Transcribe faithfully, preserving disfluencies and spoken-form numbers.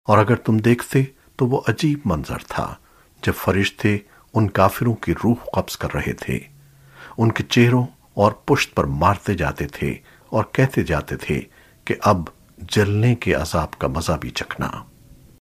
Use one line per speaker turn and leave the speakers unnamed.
और अगर तुम देखते तो वो अजीब मंजर था जब फरिश्ते उन काफिरों की रूह कब्ज कर रहे थे। उनके चेहरों और पुश्त पर मारते जाते थे और कहते जाते थे कि अब जलने के अजाब का मजा भी चखना।